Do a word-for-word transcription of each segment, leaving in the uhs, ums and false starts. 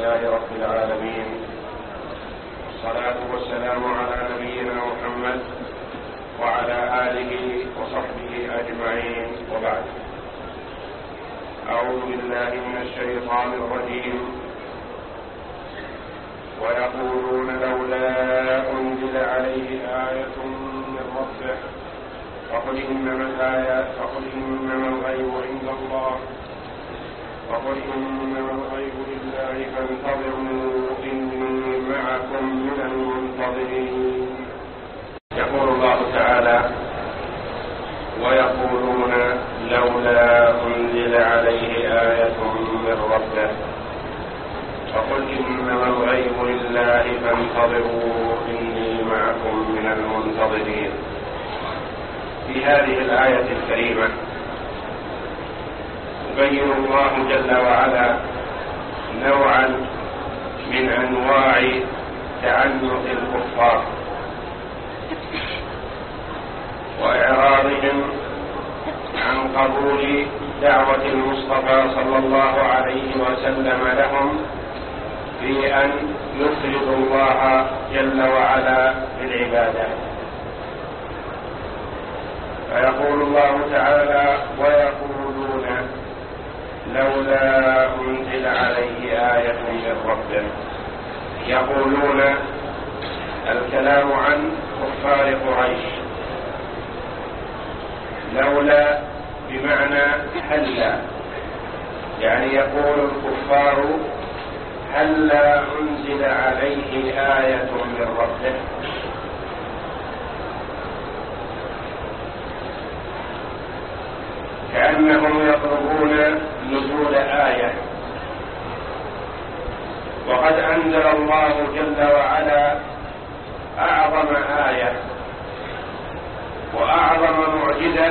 لله رب العالمين، والصلاة والسلام على نبينا محمد وعلى آله وصحبه أجمعين، وبعد. أعوذ بالله من الشيطان الرجيم. ويقولون لولا أنزل عليه آية من ربه فقل إنما الآيات فقل إنما الغيب عند الله فقل إنما الغيب لله فانتظروا إني معكم من المنتظرين. يقول الله تعالى: ويقولون لولا أنزل عليه آية من ربه فقل إنما الغيب لله فانتظروا إني معكم من المنتظرين. في هذه الآية الكريمة يبين الله جل وعلا نوعا من أنواع تعنت الكفار وإعراضهم عن قبول دعوة المصطفى صلى الله عليه وسلم لهم في أن يفردوا الله جل وعلا بالعبادة. فيقول الله تعالى: ويقولون لولا أنزل عليه آية من ربه. يقولون الكلام عن كفار قريش. لولا بمعنى هلا، يعني يقول الكفار هلا أنزل عليه آية من ربه. كأنهم يطلبون نزول آية، وقد أنزل الله جل وعلا أعظم آية وأعظم معجزة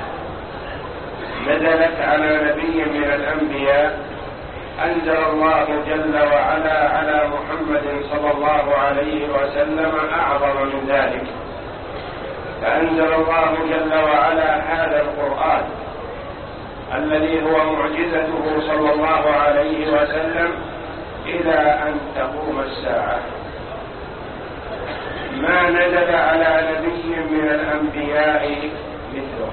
نزلت على نبي من الأنبياء. أنزل الله جل وعلا على محمد صلى الله عليه وسلم أعظم من ذلك، فأنزل الله جل وعلا هذا القرآن الذي هو معجزته صلى الله عليه وسلم إلى أن تقوم الساعة. ما نزل على نبي من الأنبياء مثله،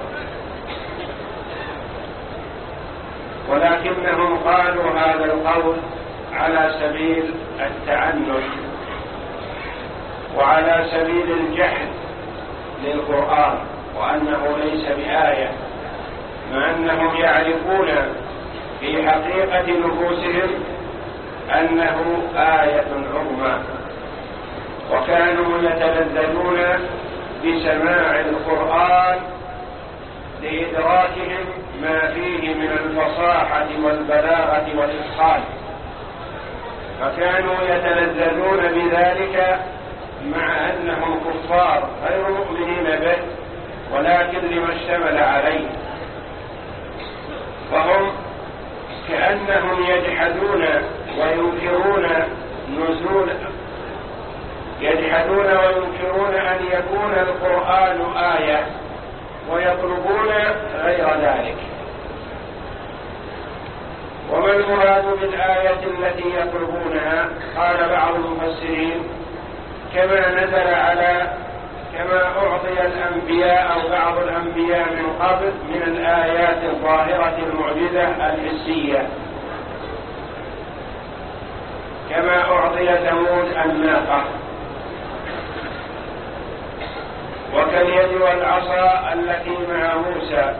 ولكنهم قالوا هذا القول على سبيل التعنت وعلى سبيل الجحد للقرآن، وأنه ليس بآية، مع أنهم يعرفون في حقيقة نفوسهم أنه آية عظمى، وكانوا يتلذذون بسماع القرآن لإدراكهم ما فيه من الفصاحة والبلاغة والإتقان، فكانوا يتلذذون بذلك مع أنهم كفار غير مؤمنين به، ولكن لما اشتمل عليه. وهم كأنهم يجحدون وينكرون نزول يجحدون وينكرون أن يكون القرآن آية، ويطلبون غير ذلك. وما المراد بالآية التي يطلبونها؟ قال بعض المفسرين: كما نزل على كما أعطي الأنبياء أو بعض الأنبياء من قبل من الآيات الظاهرة المعجزة الحسية، كما أعطي ثمود الناقة، وكاليد والعصا التي مع موسى،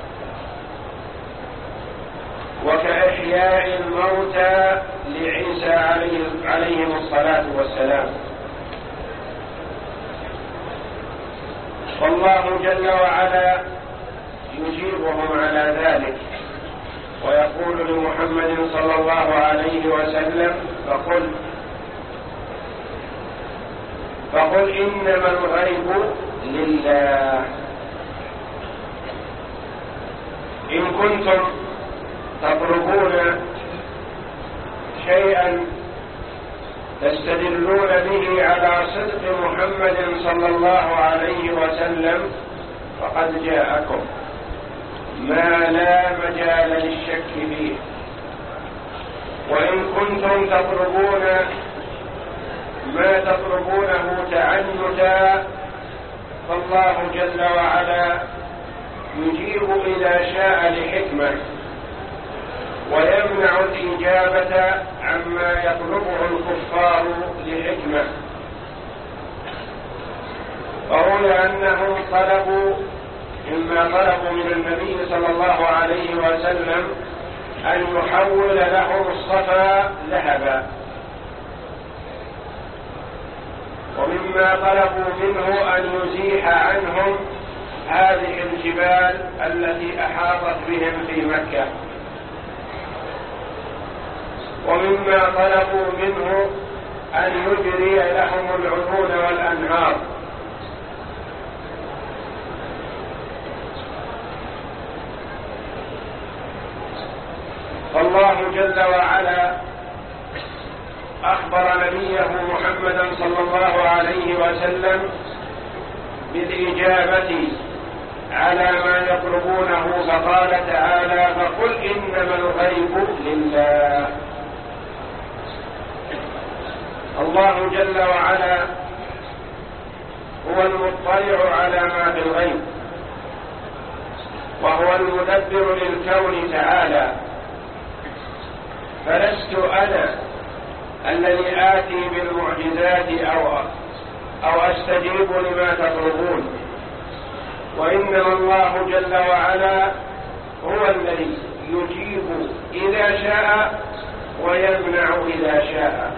وكإحياء الموتى لعيسى عليه عليهم الصلاة والسلام. والله جل وعلا يجيبهم على ذلك ويقول لمحمد صلى الله عليه وسلم: فقل فقل إنما الغيب لله. إن كنتم تطلبون شيئا تستدلون به على صدق محمد صلى الله عليه وسلم فقد جاءكم ما لا مجال للشك فيه. وإن كنتم تطلبون ما تطلبونه تعنتا فالله جل وعلا يجيب إذا شاء لحكمة، ويمنع الإجابة عما يطلبه الكفار لحكمة. فروي أنهم طلبوا مما طلبوا من النبي صلى الله عليه وسلم أن يحول لهم الصفا ذهبا، ومما طلبوا منه أن يزيح عنهم هذه الجبال التي أحاطت بهم في مكة، ومما طلبوا منه أن يجري لهم العيون والأنهار. فالله جل وعلا أخبر نبيه محمدا صلى الله عليه وسلم بالإجابة على ما يطلبونه، فقال تعالى: فقل إنما الغيب لله. الله جل وعلا هو المطلع على ما في الغيب، وهو المدبر للكون تعالى، فلست أنا الذي آتي بالمعجزات أو أو أستجيب لما تطلبون، وإنما الله جل وعلا هو الذي يجيب إذا شاء ويمنع إذا شاء،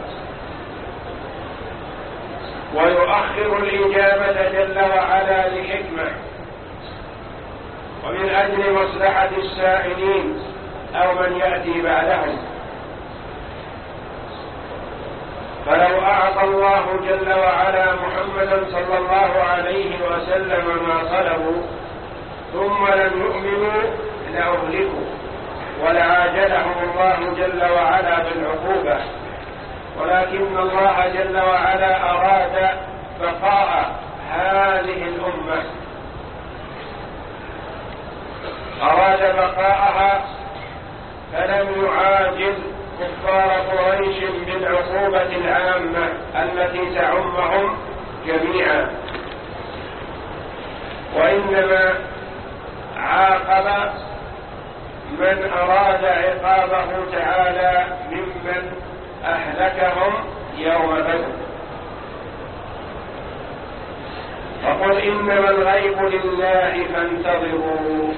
ويؤخر الإجابة جل وعلا لحكمة ومن أجل مصلحة السائلين أو من يأتي بعدهم. فلو أعطى الله جل وعلا محمدا صلى الله عليه وسلم ما طلبوا ثم لم يؤمنوا لأهلكوا، ولعاجلهم الله جل وعلا بالعقوبة، ولكن الله جل وعلا أراد بقاء هذه الأمة، أراد بقاءها، فلم يعاجل كفار قريش بالعقوبة العامة التي تعمهم جميعا، وإنما عاقب من أراد عقابه تعالى ممن أهلكهم يوم بدر. فقل إنما الغيب لله فانتظروا.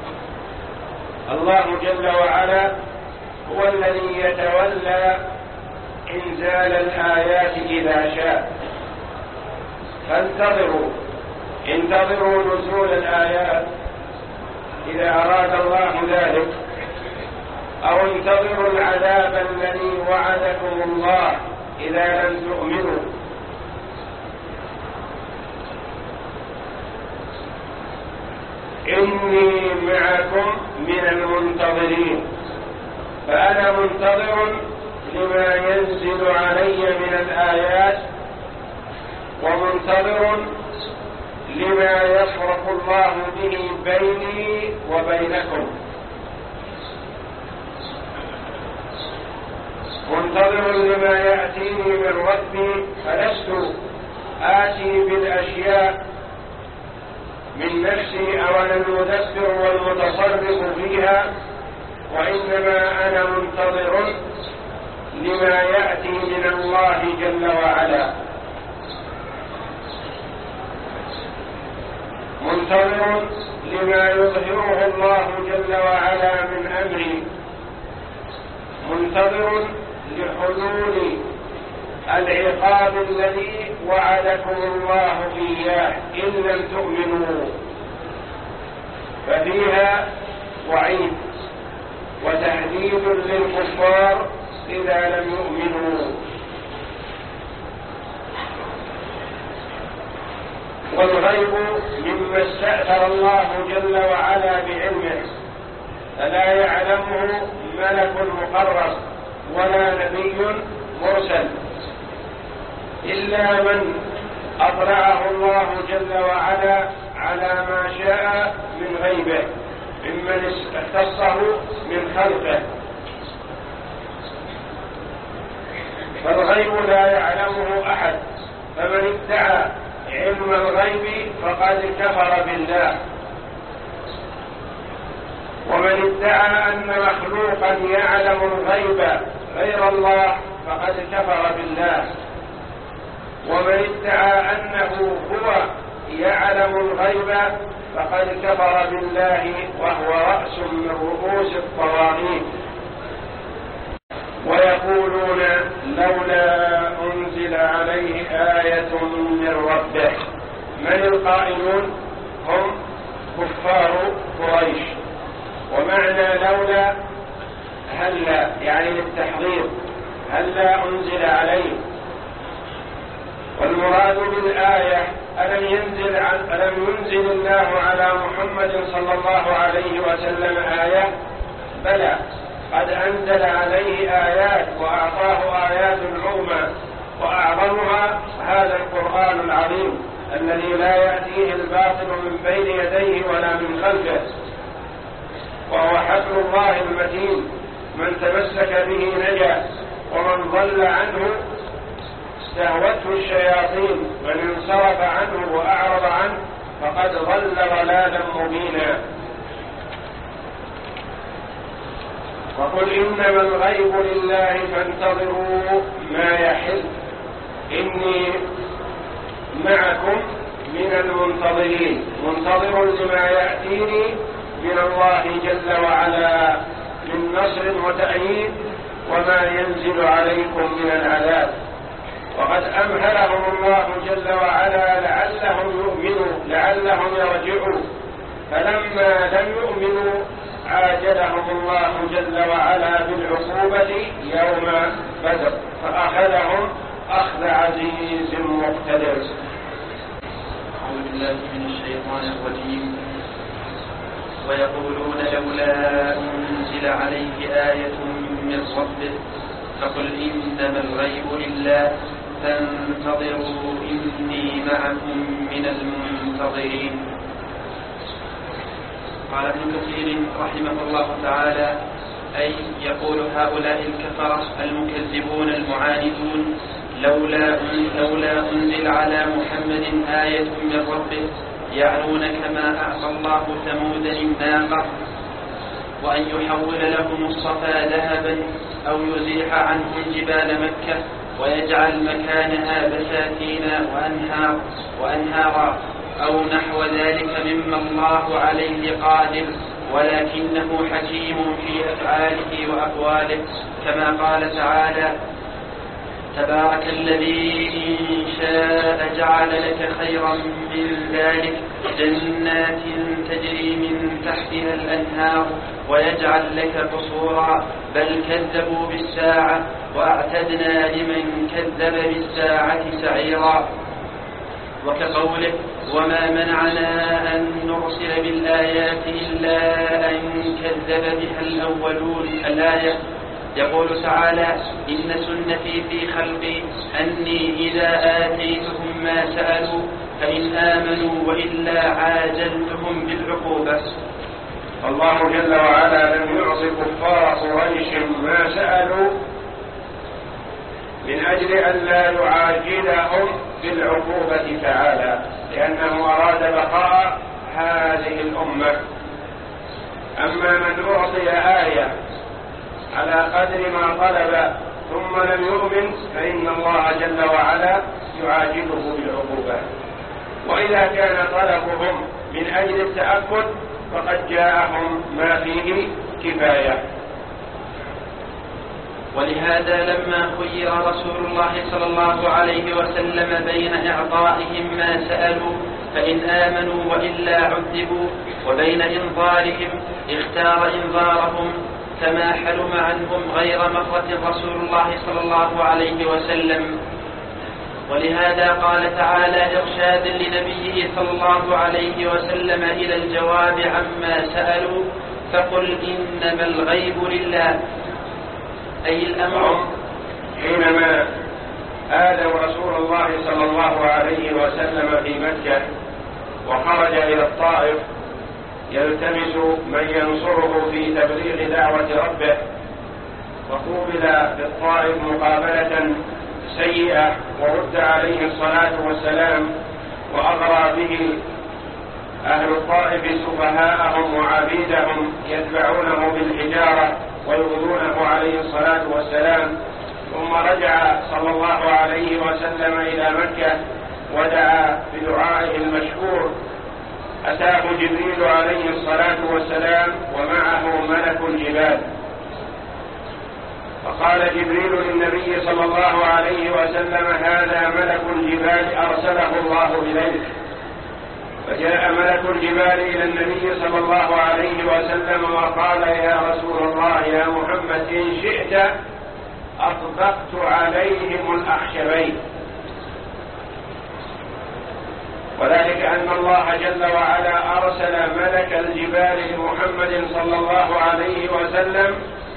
الله جل وعلا هو الذي يتولى إنزال الآيات إذا شاء، فانتظروا، انتظروا نزول الآيات إذا أراد الله ذلك، أو انتظروا العذاب الذي وعدكم الله إذا لم تؤمنوا. إني معكم من المنتظرين، فأنا منتظر لما ينزل علي من الآيات، ومنتظر لما يفرق الله به بيني وبينكم، منتظر لما يأتيني من ربي، فلست آتي بالأشياء من نفسي أو أنا المدبر والمتصرف فيها، وإنما أنا منتظر لما يأتي من الله جل وعلا، منتظر لما يظهره الله جل وعلا من أمري، منتظر لحلول العقاب الذي وعدكم الله إياه إن لم تؤمنوا، ففيها وعيد وتهديد للكفار إذا لم يؤمنوا. والغيب مما استأثر الله جل وعلا بعلمه، فلا يعلمه ملك مقرب ولا نبي مرسل، إلا من أطلعه الله جل وعلا على ما شاء من غيبه ممن اختصه من خلقه. فالغيب لا يعلمه أحد، فمن ادعى علم الغيب فقد كفر بالله. ومن ادعى أن مخلوقا يعلم الغيب غير الله فقد كفر بالله. ومن ادعى أنه هو يعلم الغيب فقد كفر بالله، وهو رأس من رؤوس الطواغيت. ويقولون لولا أنزل عليه آية من ربه. من القائلون؟ هم كفار قريش. ومعنى لولا هلا يعني للتحضير، هلا أنزل عليه. والمراد بالآية ألم ينزل, ألم ينزل الله على محمد صلى الله عليه وسلم آية؟ بلى، قد أنزل عليه آيات وأعطاه آيات عظمى، وأعظمها هذا القرآن العظيم الذي لا يأتيه الباطل من بين يديه ولا من خلفه، وهو حبل الله المتين، من تمسك به نجا، ومن ضل عنه استهوته الشياطين، من انصرف عنه وأعرض عنه فقد ضل ضلالا مبينا. وقل إنما الغيب لله فانتظروا ما يحل إني معكم من المنتظرين، منتظر لما يأتيني من الله جل وعلا من نصر وتأييد وما ينزل عليكم من العذاب. وقد أمهلهم الله جل وعلا لعلهم يؤمنوا، لعلهم يرجعوا، فلما لم يؤمنوا عاجلهم الله جل وعلا بالعقوبة يوم بدر، فأخذهم أخذ عزيز مقتدر. أعوذ بالله من الشيطان الرجيم. ويقولون لولا أنزل عليه آية من ربه فقل إنما الغيب لله فانتظروا إني معكم من المنتظرين. قال ابن كثير رحمه الله تعالى: أي يقول هؤلاء الكفرة المكذبون المعاندون لولا لولا أنزل على محمد آية من ربه، يعنون كما أعطى الله ثمود الناقة وأن يحول لهم الصفا ذهبا أو يزيح عنهم جبال مكة ويجعل مكانها بساتين وأنهار وأنهارا أو نحو ذلك مما الله عليه قادر، ولكنه حكيم في أفعاله وأقواله، كما قال تعالى: تبارك الذي إن شاء جعل لك خيرا من ذلك جنات تجري من تحتها الأنهار ويجعل لك قصورا بل كذبوا بالساعة وأعتدنا لمن كذب بالساعة سعيرا. وكقوله: وما منعنا أن نرسل بالآيات إلا أن كذب بها الأولون. الآية يقول تعالى: إن سنتي في خلقي أني إذا آتيتهم ما سألوا فإن آمنوا وإلا عاجلتهم بالعقوبة. الله جل وعلا لم يعط كفار قريش ما سألوا من أجل أن لا يعاجلهم بالعقوبة تعالى، لأنه أراد بقاء هذه الأمة. أما من أعطي آية على قدر ما طلب ثم لم يؤمن فإن الله جل وعلا يعاجله بالعقوبة. وإذا كان طلبهم من أجل التأكد فقد جاءهم ما فيه كفاية. ولهذا لما خير رسول الله صلى الله عليه وسلم بين إعطائهم ما سألوا فإن آمنوا وإلا عذبوا وبين إنظارهم اختار إنظارهم، كما حلم عنهم غير مرة رسول الله صلى الله عليه وسلم. ولهذا قال تعالى إرشادا لنبيه صلى الله عليه وسلم إلى الجواب عما سألوا: فقل إنما الغيب لله. أي الأمر حينما آذوا رسول الله صلى الله عليه وسلم في مكة وخرج إلى الطائف يلتمس من ينصره في تبليغ دعوة ربه، وقوبل بالطائف مقابلة سيئة ورد عليه الصلاة والسلام وأغرى به أهل الطائف سفهاءهم وعبيدهم يتبعونه بالحجارة ويؤذونه عليه الصلاة والسلام. ثم رجع صلى الله عليه وسلم إلى مكة ودعا بدعائه المشهور. أتاه جبريل عليه الصلاة والسلام ومعه ملك الجبال، فقال جبريل للنبي صلى الله عليه وسلم: هذا ملك الجبال أرسله الله إليك. فجاء ملك الجبال إلى النبي صلى الله عليه وسلم وقال: يا رسول الله يا محمد، إن شئت أطبقت عليهم الأخشبين. وذلك أن الله جل وعلا أرسل ملك الجبال لمحمد صلى الله عليه وسلم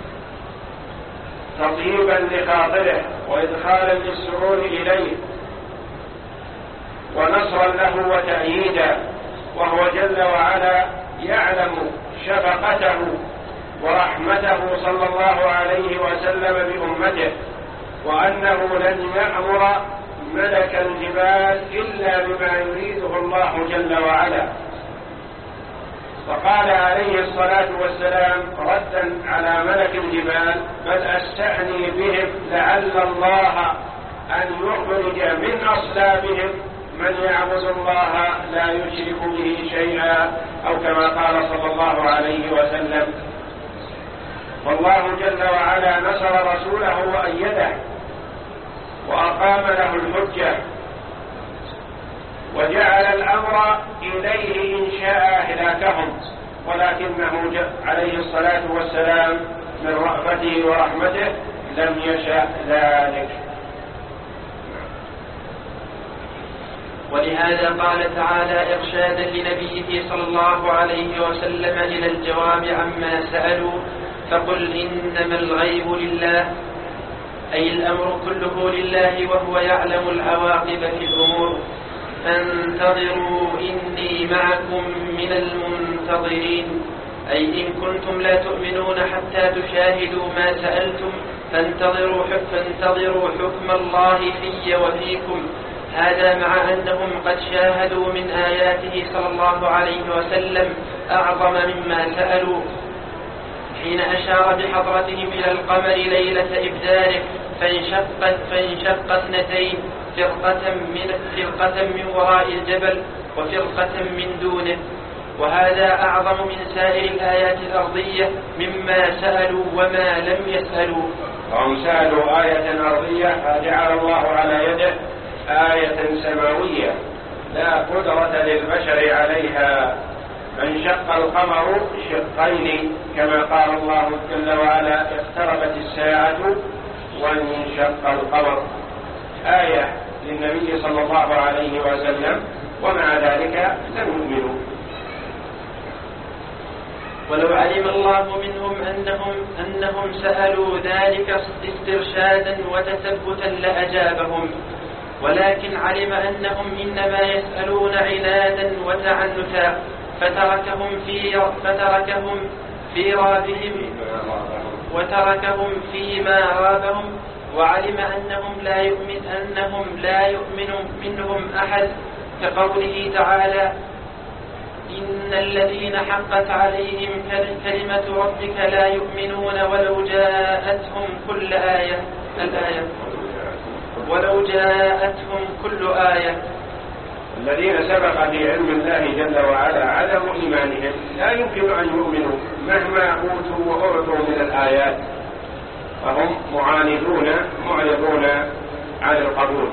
تطيبا لخاطره وإدخالا للسرور إليه ونصرا له وتأييدا، وهو جل وعلا يعلم شفقته ورحمته صلى الله عليه وسلم بأمته، وأنه لن يأمر ملك الجبال إلا بما يريده الله جل وعلا. فقال عليه الصلاة والسلام ردا على ملك الجبال: بل أستعني بهم لعل الله أن يخرج من أصلابهم من يعبد الله لا يشرك به شيئا، أو كما قال صلى الله عليه وسلم. والله جل وعلا نصر رسوله وأيده وأقام له الحجة وجعل الأمر إليه إن شاء هلاكهم، ولكنه عليه الصلاة والسلام من رأفته ورحمته لم يشأ ذلك. ولهذا قال تعالى إرشادا لنبيه صلى الله عليه وسلم إلى الجواب عما سألوا: فقل إنما الغيب لله، أي الأمر كله لله وهو يعلم العواقب في الأمور، فانتظروا إني معكم من المنتظرين، أي إن كنتم لا تؤمنون حتى تشاهدوا ما سألتم فانتظروا فانتظروا حكم الله في وفيكم. هذا مع أنهم قد شاهدوا من آياته صلى الله عليه وسلم أعظم مما سألوا، حين أشار بحضرتهم إلى القمر ليلة إبداره فانشقت فانشق اثنتين، فرقة من, فرقة من وراء الجبل وفرقة من دونه، وهذا أعظم من سائر الآيات الأرضية مما سألوا وما لم يسألوا. وهم سألوا آية أرضية فجعل الله على يده آية سماوية لا قدرة للبشر عليها، فانشق القمر شقين كما قال الله جل وعلا: اقتربت الساعة وانشق القمر، آية للنبي صلى الله عليه وسلم، ومع ذلك لم يؤمنوا. ولو علم الله منهم أنهم, أنهم سألوا ذلك استرشادا وتثبتا لأجابهم، ولكن علم أنهم إنما يسألون عنادا وتعنتا فتركهم في فتركهم في رابهم وتركهم فيما رابهم، وعلم أنهم لا يؤمن أنهم لا يؤمن منهم أحد، كقوله تعالى: إن الذين حقت عليهم كلمة ربك لا يؤمنون ولو جاءتهم كل آية الآية ولو جاءتهم كل آية. الذين سبق في علم الله جل وعلا عدم إيمانهم لا يمكن أن يؤمنوا مهما أوتوا وأعطوا من الآيات، فهم معاندون معرضون عن القبول.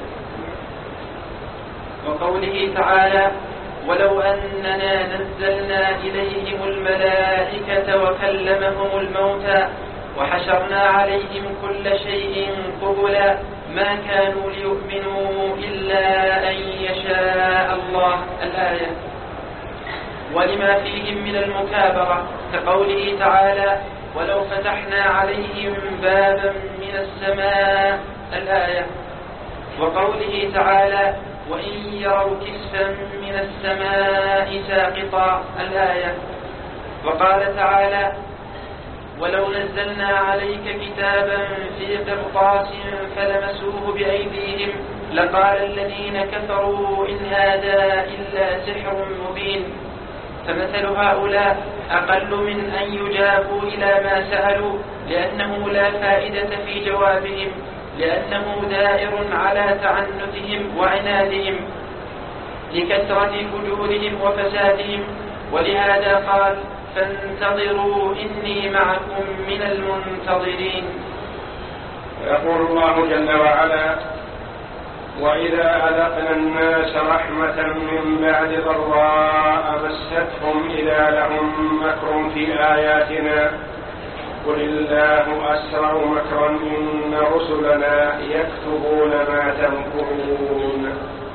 وقوله تعالى: ولو أننا نزلنا إليهم الملائكة وكلمهم الموتى وحشرنا عليهم كل شيء قبلا ما كانوا ليؤمنوا إلا أن يشاء الله الآية. ولما فيهم من المكابرة، كقوله تعالى: ولو فتحنا عليهم بابا من السماء الآية، وقوله تعالى: وإن يروا كسفا من السماء ساقطا الآية، وقال تعالى: ولو نزلنا عليك كتابا في قرطاس فلمسوه بأيديهم لقال الذين كفروا إن هذا إلا سحر مبين. فمثل هؤلاء أقل من أن يجابوا إلى ما سألوا، لأنه لا فائدة في جوابهم، لأنه دائر على تعنتهم وعنادهم لكثرة فجورهم وفسادهم. ولهذا قال: فانتظروا إني معكم من المنتظرين. يقول الله جل وعلا: وإذا أذقنا الناس رحمة من بعد ضراء مستهم إذا لهم مكر في آياتنا قل الله أسرع مكرا إن رسلنا يكتبون ما تمكرون.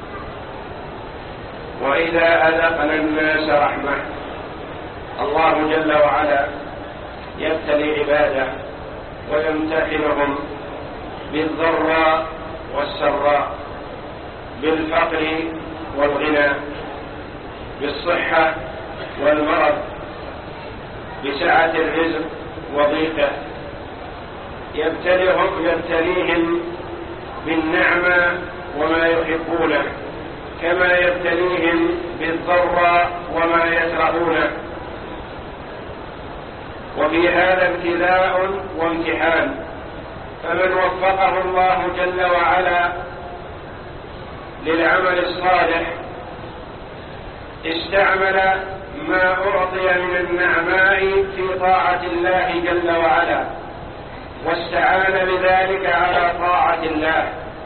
وإذا أذقنا الناس رحمة، الله جل وعلا يبتلي عباده ويمتحنهم بالضراء والسراء، بالفقر والغنى، بالصحة والمرض، بسعة الرزق وضيقه. يبتليهم يبتليهم بالنعمة وما يحبونه، كما يبتليهم بالضراء وما يكرهونه. وفي هذا ابتلاء وامتحان، فمن وفقه الله جل وعلا للعمل الصالح استعمل ما أعطي من النعماء في طاعة الله جل وعلا، واستعان بذلك على طاعة الله،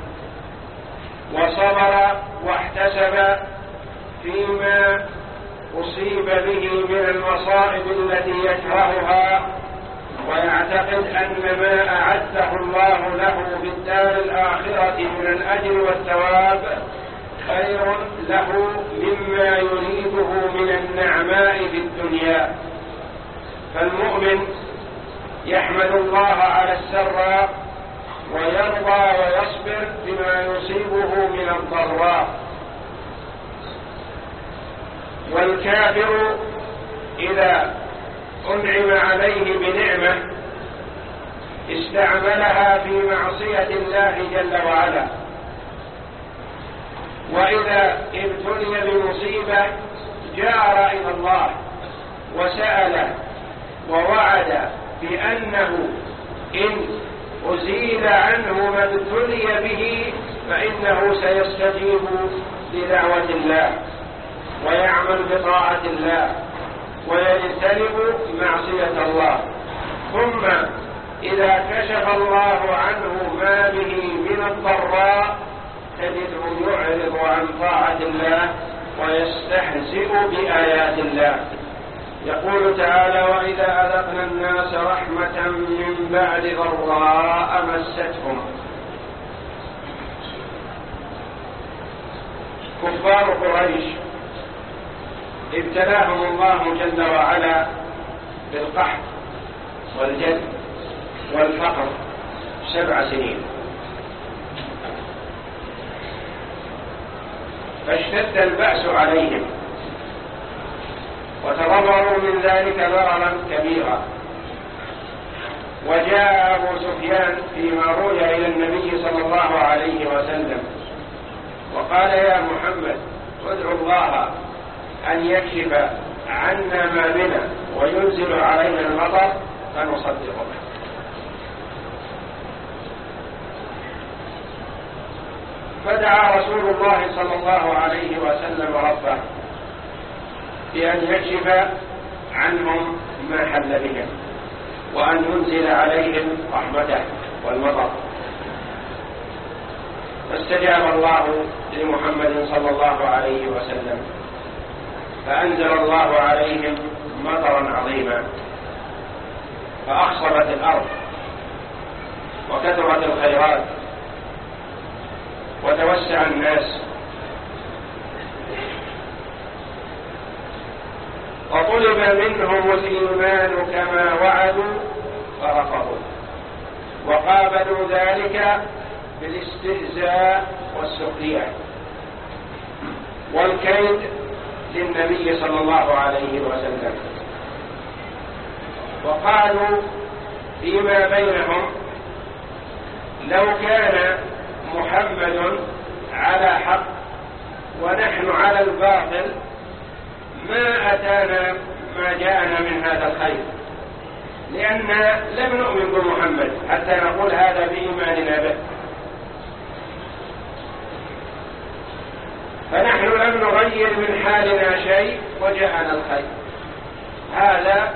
وصبر واحتسب فيما أصيب به من المصائب التي يكرهها، ويعتقد أن ما أعده الله له في الدار الآخرة من الأجر والثواب خير له مما يريده من النعماء في الدنيا. فالمؤمن يحمد الله على السراء ويرضى ويصبر بما يصيبه من الضراء. والكافر إذا أنعم عليه بنعمة استعملها في معصية الله جل وعلا، وإذا ابتلي بمصيبة جار إلى الله وسأل ووعد بأنه إن أزيل عنه ما ابتلي به فإنه سيستجيب لدعوة الله ويعمل بطاعة الله ويجتنب معصية الله. ثم إذا كشف الله عنه ما به من الضراء تجده يعرض عن طاعة الله ويستهزئ بآيات الله. يقول تعالى: وإذا أذقنا الناس رحمة من بعد ضراء مستهم. كفار قريش ابتلاهم الله جل وعلا بالقحط والجد والفقر سبع سنين، فاشتد البأس عليهم وتضرروا من ذلك ضررا كبيرا. وجاء أبو سفيان فيما روي إلى النبي صلى الله عليه وسلم وقال: يا محمد ادعو الله أن يكشف عنا ما بنا وينزل علينا المطر فنصدقه. فدعا رسول الله صلى الله عليه وسلم ربه بأن يكشف عنهم ما حل بهم وأن ينزل عليهم رحمته والمطر. فاستجاب الله لمحمد صلى الله عليه وسلم، فأنزل الله عليهم مطرا عظيما، فأخصبت الأرض وكثرت الخيرات وتوسع الناس، وطلب منهم الإيمان كما وعدوا فرفضوا، وقابلوا ذلك بالاستهزاء والسخرية والكيد للنبي صلى الله عليه وسلم. وقالوا فيما بينهم لو كان محمد على حق ونحن على الباطل ما أتانا ما جاءنا من هذا الخير، لأننا لم نؤمن بمحمد حتى نقول هذا بإيماننا به، فنحن لم نغير من حالنا شيء وجاءنا الخير. هذا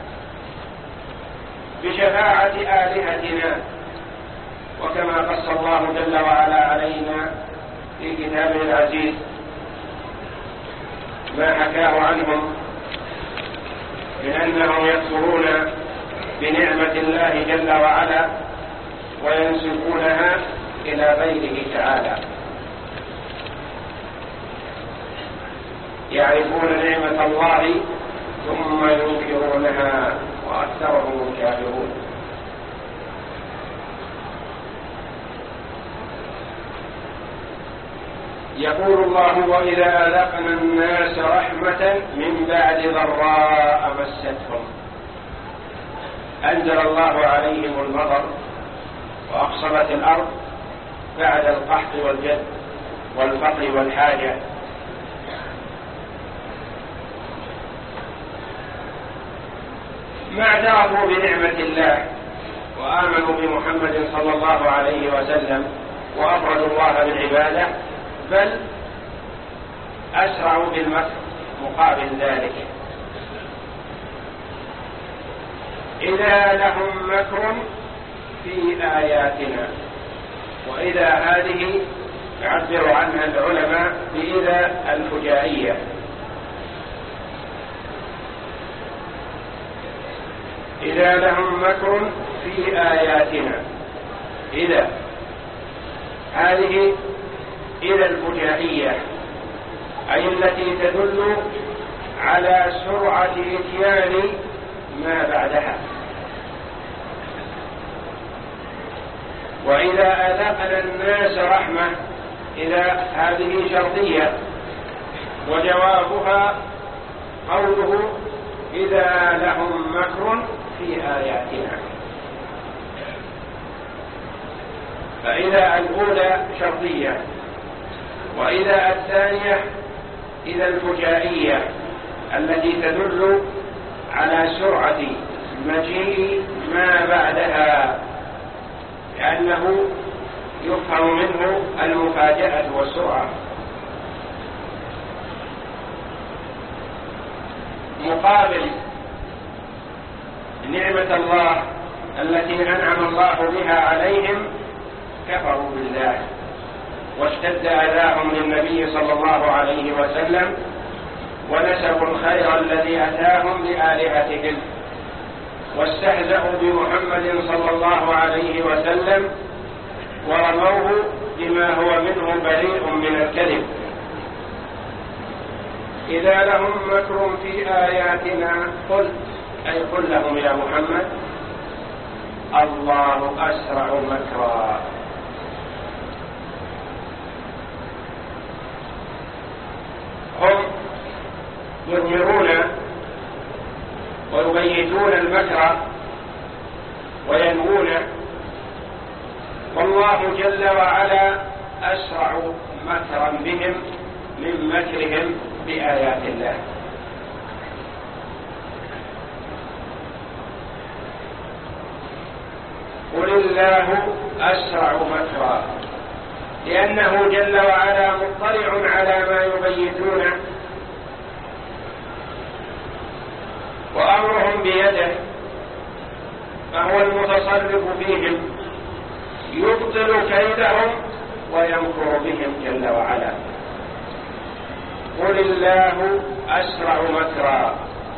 بشفاعة آلهتنا، وكما قص الله جل وعلا علينا في كتابه العزيز ما حكاه عنهم من أنهم يكفرون بنعمة الله جل وعلا وينسبونها إلى غيره تعالى، يعرفون نعمة الله ثم ينكرونها وأكثرهم الكافرون. يقول الله: وإذا أذقنا الناس رحمة من بعد ضراء مستهم. أنزل الله عليهم المطر وأقصبت الأرض بعد القحط والجد والفقر والحاجة، ما اعترفوا بنعمة الله وآمنوا بمحمد صلى الله عليه وسلم وأفردوا الله بالعبادة، بل أسرعوا بالمكر مقابل ذلك. إذا لهم مكر في آياتنا، وإذا هذه يعبر عنها العلماء بإذا الفجائية، إذا لهم مكر في آياتنا. إذا هذه إذا الفجائية، أي التي تدل على سرعة إتيان ما بعدها. وإذا أذقنا الناس رحمة، إذا هذه شرطية، وجوابها قوله: إذا لهم مكر في آياتنا. فإذا الأولى شرطية، وإذا الثانية إذا الفجائية التي تدل على سرعة مجيء ما بعدها، لأنه يفهم منه المفاجأة والسرعة. مقابل نعمة الله التي أنعم الله بها عليهم كفروا بالله واشتد أذاهم للنبي صلى الله عليه وسلم، ونسبوا الخير الذي أتاهم لآلهتهم، واستهزأوا بمحمد صلى الله عليه وسلم، ورموه بما هو منه بريء من الكذب. إذا لهم مكر في آياتنا قل، أي قل لهم يا محمد: الله أسرع مكرا. هم يضمرون ويبيتون المكر وينوونه، والله جل وعلا أسرع مكرا بهم من مكرهم بآيات الله. قل الله أسرع مكرا، لأنه جل وعلا مطلع على ما يبيتونه، وأمرهم بيده، فهو المتصرف فيهم، يبطل كيدهم ويمكر بهم جل وعلا. قل الله أسرع مكرا.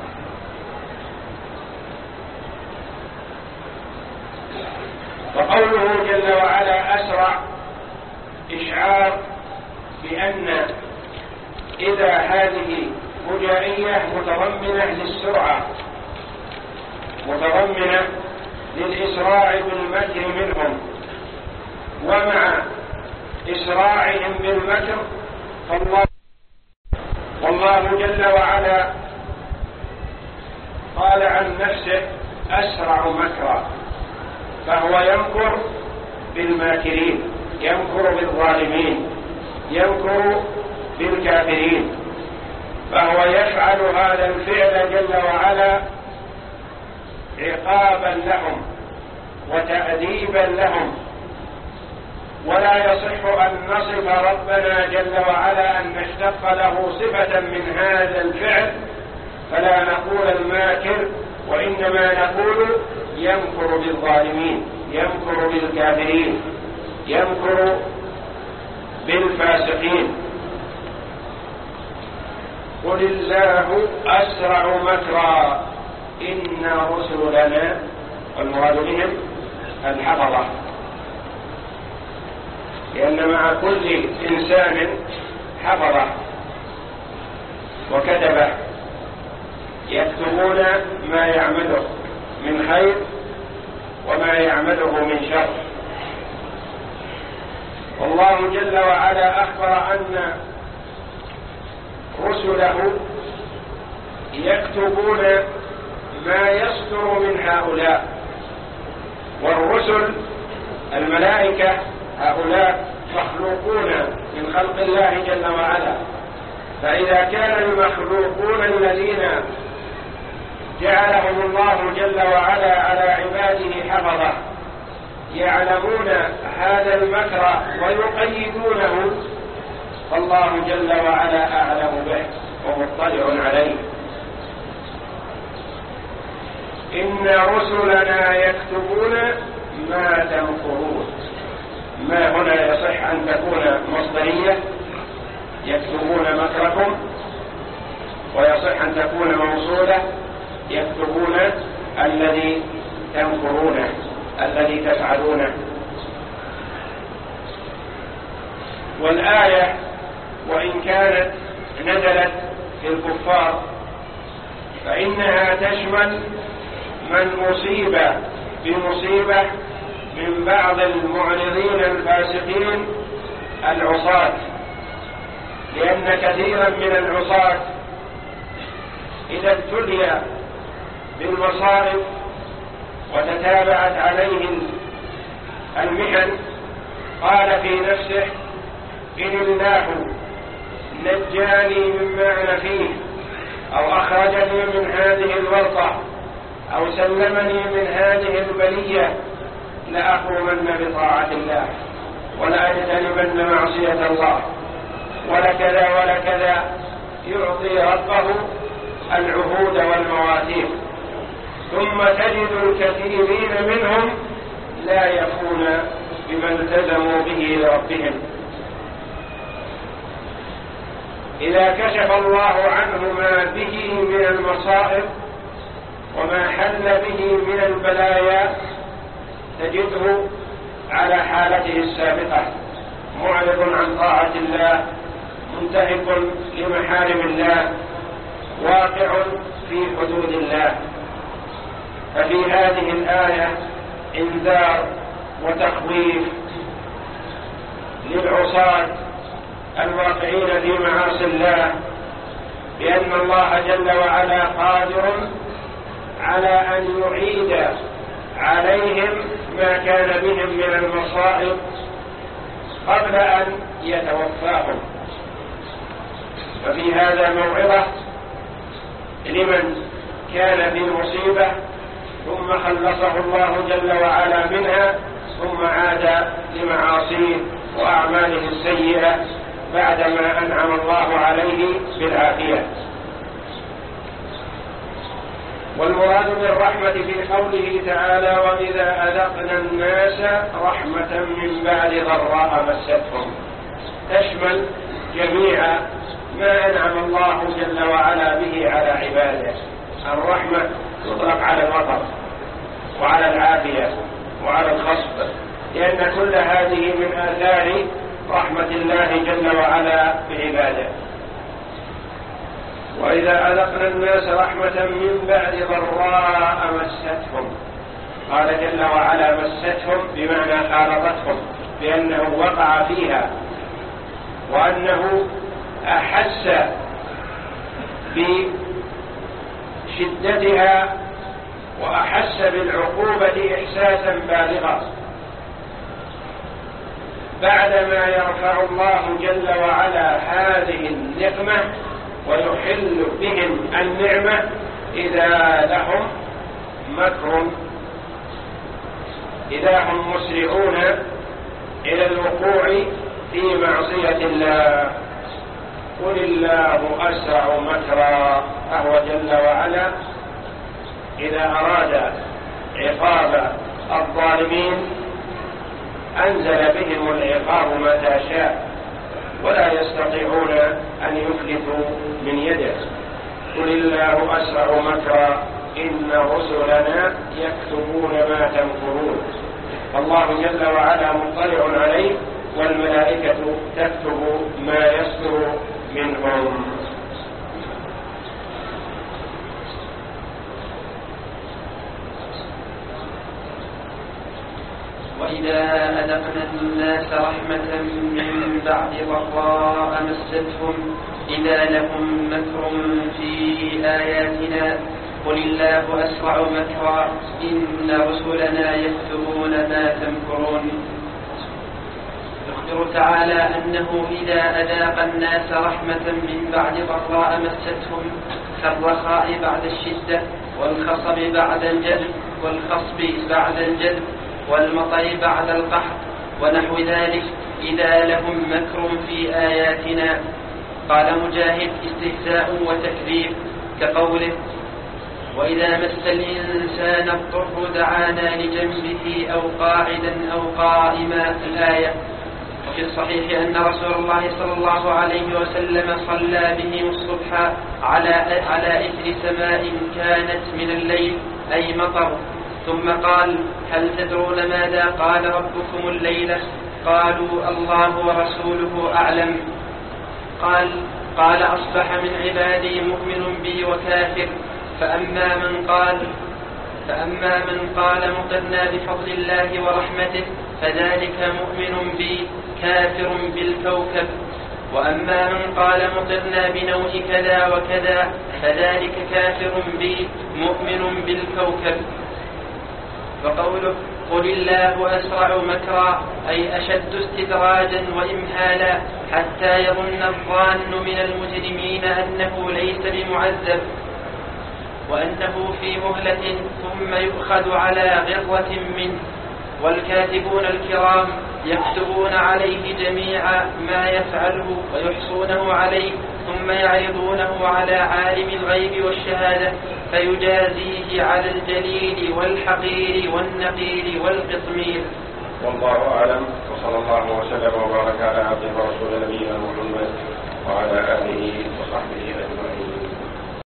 وقوله جل وعلا أسرع إشعار بأن إذا هذه فجائية متضمنة للسرعة، متضمنة للإسراع بالمكر منهم، ومع إسراعهم بالمكر فالله والله جل وعلا قال عن نفسه أسرع مكرا، فهو يمكر بالماكرين، يمكر بالظالمين، يمكر بالكافرين، فهو يفعل هذا الفعل جل وعلا عقابا لهم وتأديبا لهم. ولا يصح أن نصف ربنا جل وعلا أن نشتق له صفة من هذا الفعل، فلا نقول الماكر، وإنما نقول يمكر بالظالمين، يمكر بالكافرين، يمكر بالفاسقين. قل الله أسرع مكرا إن رسلنا، والمراد بهم الحفظة، لأن مع كل إنسان حفظة وكتبه يكتبون ما يعمله من خير وما يعمله من شر. والله جل وعلا أخبر أن رسله يكتبون ما يصدر من هؤلاء، والرسل الملائكة هؤلاء مخلوقون من خلق الله جل وعلا، فإذا كان المخلوقون الذين جعلهم الله جل وعلا على عباده حفظة يعلمون هذا المكر ويقيدونه، فالله جل وعلا أعلم به ومطلع عليه. إن رسلنا يكتبون ما تمكرون. ما هنا يصح أن تكون مصدرية، يكتبون مكركم، ويصح أن تكون موصولة، يكتبون الذي تمكرونه، الذي تفعلونه. والآية وإن كانت نزلت في الكفار فإنها تشمل من أصيب بمصيبة من بعض المعرضين الفاسقين العصاة، لأن كثيرا من العصاة إذا ابتلي بالمصائب وتتابعت عليه المحن قال في نفسه إن الله نجاني مما أنا فيه، أو أخرجني من هذه الورطة، أو سلمني من هذه البلية، لأقومن بطاعة الله ولأجتنبن معصية الله، ولكذا ولكذا، يعطي ربه العهود والمواثيق. ثم تجد الكثيرين منهم لا يفون بما التزموا به لربهم. إذا كشف الله عنه ما به من المصائب وما حل به من البلايا تجده على حالته السابقة، معرض عن طاعة الله، منتهك لمحارم الله، واقع في حدود الله. ففي هذه الآية إنذار وتخويف للعصاة الواقعين في معاصي الله، بأن الله جل وعلا قادر على أن يعيد عليهم ما كان بهم من المصائب قبل أن يتوفاهم. ففي هذا موعظة لمن كان في مصيبة ثم خلصه الله جل وعلا منها، ثم عاد لمعاصيه وأعماله السيئة بعدما أنعم الله عليه بالعافية. والمراد بالرحمة في قوله تعالى وإذا أذقنا الناس رحمة من بعد ضراء مستهم، تشمل جميع ما أنعم الله جل وعلا به على عباده. الرحمة تطلق على المطر وعلى العافية وعلى الخصب، لأن كل هذه من آثار رحمة الله جل وعلا بعباده. وإذا أذقنا الناس رحمة من بعد ضراء مستهم، قال جل وعلا مستهم بمعنى خالطتهم، بأنه وقع فيها وأنه أحس بشدتها وأحس بالعقوبة إحساسا بالغا بعدما يرفع الله جل وعلا هذه النقمة ويحل بهم النعمة إذا لهم مكر، إذا هم مسرعون إلى الوقوع في معصية الله. قل الله أسرع مكرا، فهو جل وعلا إذا أراد عقاب الظالمين أنزل بهم العقاب متى شاء ولا يستطيعون أن يفلتوا من يده. قل الله أسرع مكرا إن رسلنا يكتبون ما تمكرون. الله جل وعلا مطلع عليه والملائكة تكتب ما يصدر منهم. وإذا أذقنا الناس رحمة من بعد ضراء مستهم إذا لهم مكر في آياتنا قل الله أسرع مكرا إن رسلنا يكتبون ما تمكرون. يخبر تعالى أنه إذا أذاق الناس رحمة من بعد ضراء مستهم كالرخاء بعد الشدة والخصب بعد الجذب والخصب بعد الجذب والمطر بعد القحط ونحو ذلك إذا لهم مكر في آياتنا. قال مجاهد استهزاء وتكذيب كقوله وإذا مس الإنسان الضر دعانا لجنبه أو قاعدا أو قائما الآية. وفي الصحيح أن رسول الله صلى الله عليه وسلم صلى بهم الصبح على على إثر سماء كانت من الليل أي مطر، ثم قال هل تدرون ماذا قال ربكم الليلة؟ قالوا الله ورسوله أعلم. قال قال أصبح من عبادي مؤمن بي وكافر، فأما من قال فأما من قال مطرنا بفضل الله ورحمته فذلك مؤمن بي كافر بالكوكب، وأما من قال مطرنا بنوء كذا وكذا فذلك كافر بي مؤمن بالكوكب. وقوله قل الله أسرع مكرا أي أشد استدراجا وإمهالا حتى يظن الظان من المجرمين أنه ليس بمعذب وأنه في مهلة ثم يؤخذ على غرة منه. والكاتبون الكرام يكتبون عليه جميع ما يفعله ويحصونه عليه ثم يعرضونه على عالم الغيب والشهادة فيجازيه على الجليل والحقير والنقير والقطمير. والله أعلم، وصلى الله وسلم وبارك على عبده ورسول نبينا محمد